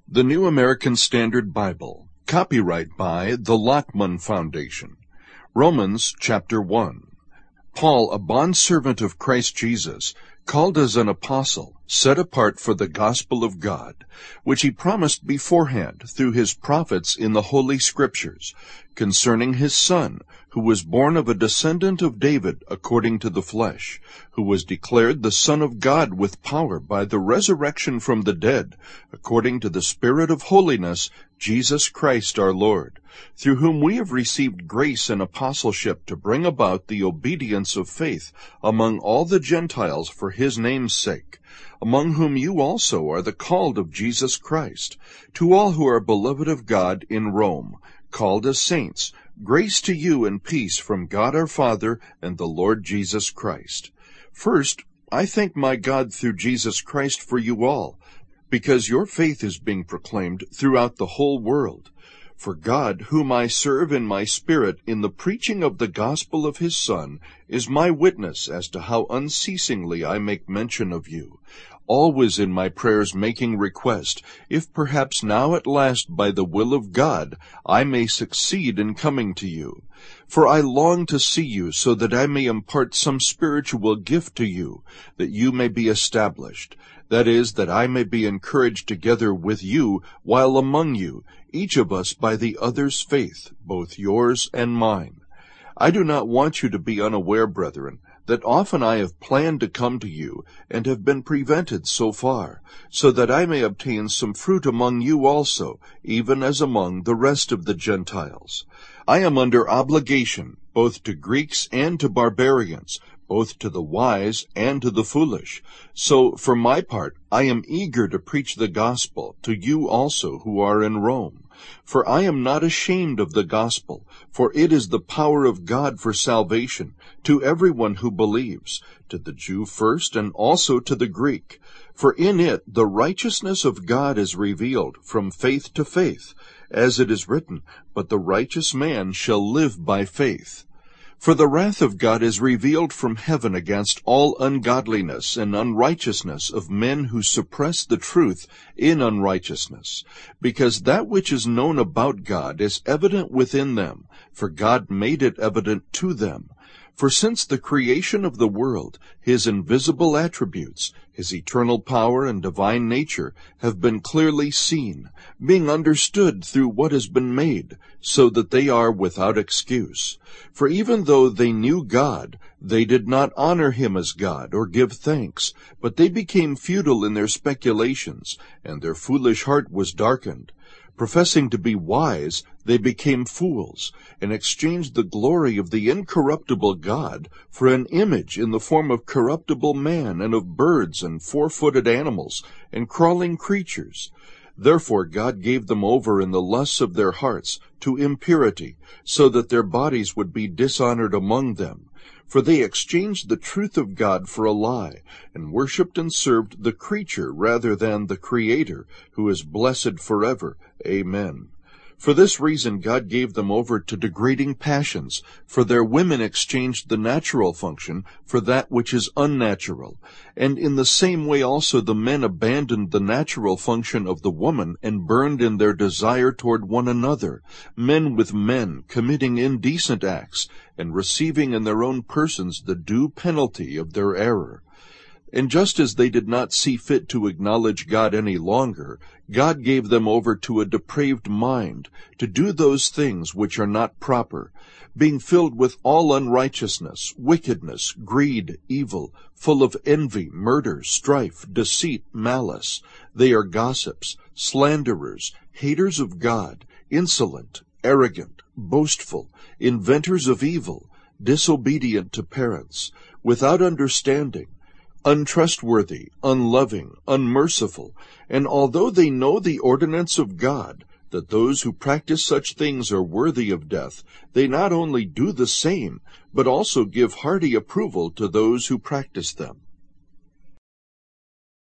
The New American Standard Bible. Copyright by the Lockman Foundation. Romans chapter 1. Paul, a bondservant of Christ Jesus, called as an apostle, set apart for the gospel of God, which he promised beforehand through his prophets in the Holy Scriptures, concerning his Son, who was born of a descendant of David according to the flesh, who was declared the Son of God with power by the resurrection from the dead, according to the Spirit of holiness, Jesus Christ our Lord, through whom we have received grace and apostleship to bring about the obedience of faith among all the Gentiles for his name's sake, among whom you also are the called of Jesus Christ, to all who are beloved of God in Rome, called as saints, grace to you and peace from God our Father and the Lord Jesus Christ. First, I thank my God through Jesus Christ for you all, because your faith is being proclaimed throughout the whole world. For God, whom I serve in my spirit in the preaching of the gospel of his Son, is my witness as to how unceasingly I make mention of you, always in my prayers making request, if perhaps now at last by the will of God I may succeed in coming to you. For I long to see you, so that I may impart some spiritual gift to you, that you may be established. That is, that I may be encouraged together with you while among you, each of us by the other's faith, both yours and mine. I do not want you to be unaware, brethren, that often I have planned to come to you, and have been prevented so far, so that I may obtain some fruit among you also, even as among the rest of the Gentiles. I am under obligation, both to Greeks and to barbarians, both to the wise and to the foolish. So, for my part, I am eager to preach the gospel to you also who are in Rome. For I am not ashamed of the gospel, for it is the power of God for salvation to everyone who believes, to the Jew first and also to the Greek. For in it the righteousness of God is revealed from faith to faith, as it is written, "But the righteous man shall live by faith." For the wrath of God is revealed from heaven against all ungodliness and unrighteousness of men who suppress the truth in unrighteousness, because that which is known about God is evident within them, for God made it evident to them. For since the creation of the world, his invisible attributes, his eternal power and divine nature, have been clearly seen, being understood through what has been made, so that they are without excuse. For even though they knew God, they did not honor him as God or give thanks, but they became futile in their speculations, and their foolish heart was darkened. Professing to be wise, they became fools, and exchanged the glory of the incorruptible God for an image in the form of corruptible man, and of birds, and four-footed animals, and crawling creatures. Therefore God gave them over in the lusts of their hearts to impurity, so that their bodies would be dishonored among them. For they exchanged the truth of God for a lie, and worshipped and served the creature rather than the Creator, who is blessed forever. Amen. For this reason God gave them over to degrading passions, for their women exchanged the natural function for that which is unnatural. And in the same way also the men abandoned the natural function of the woman, and burned in their desire toward one another, men with men, committing indecent acts, and receiving in their own persons the due penalty of their error. And just as they did not see fit to acknowledge God any longer, God gave them over to a depraved mind, to do those things which are not proper, being filled with all unrighteousness, wickedness, greed, evil, full of envy, murder, strife, deceit, malice. They are gossips, slanderers, haters of God, insolent, arrogant, boastful, inventors of evil, disobedient to parents, without understanding, untrustworthy, unloving, unmerciful. And although they know the ordinance of God, that those who practice such things are worthy of death, they not only do the same, but also give hearty approval to those who practice them.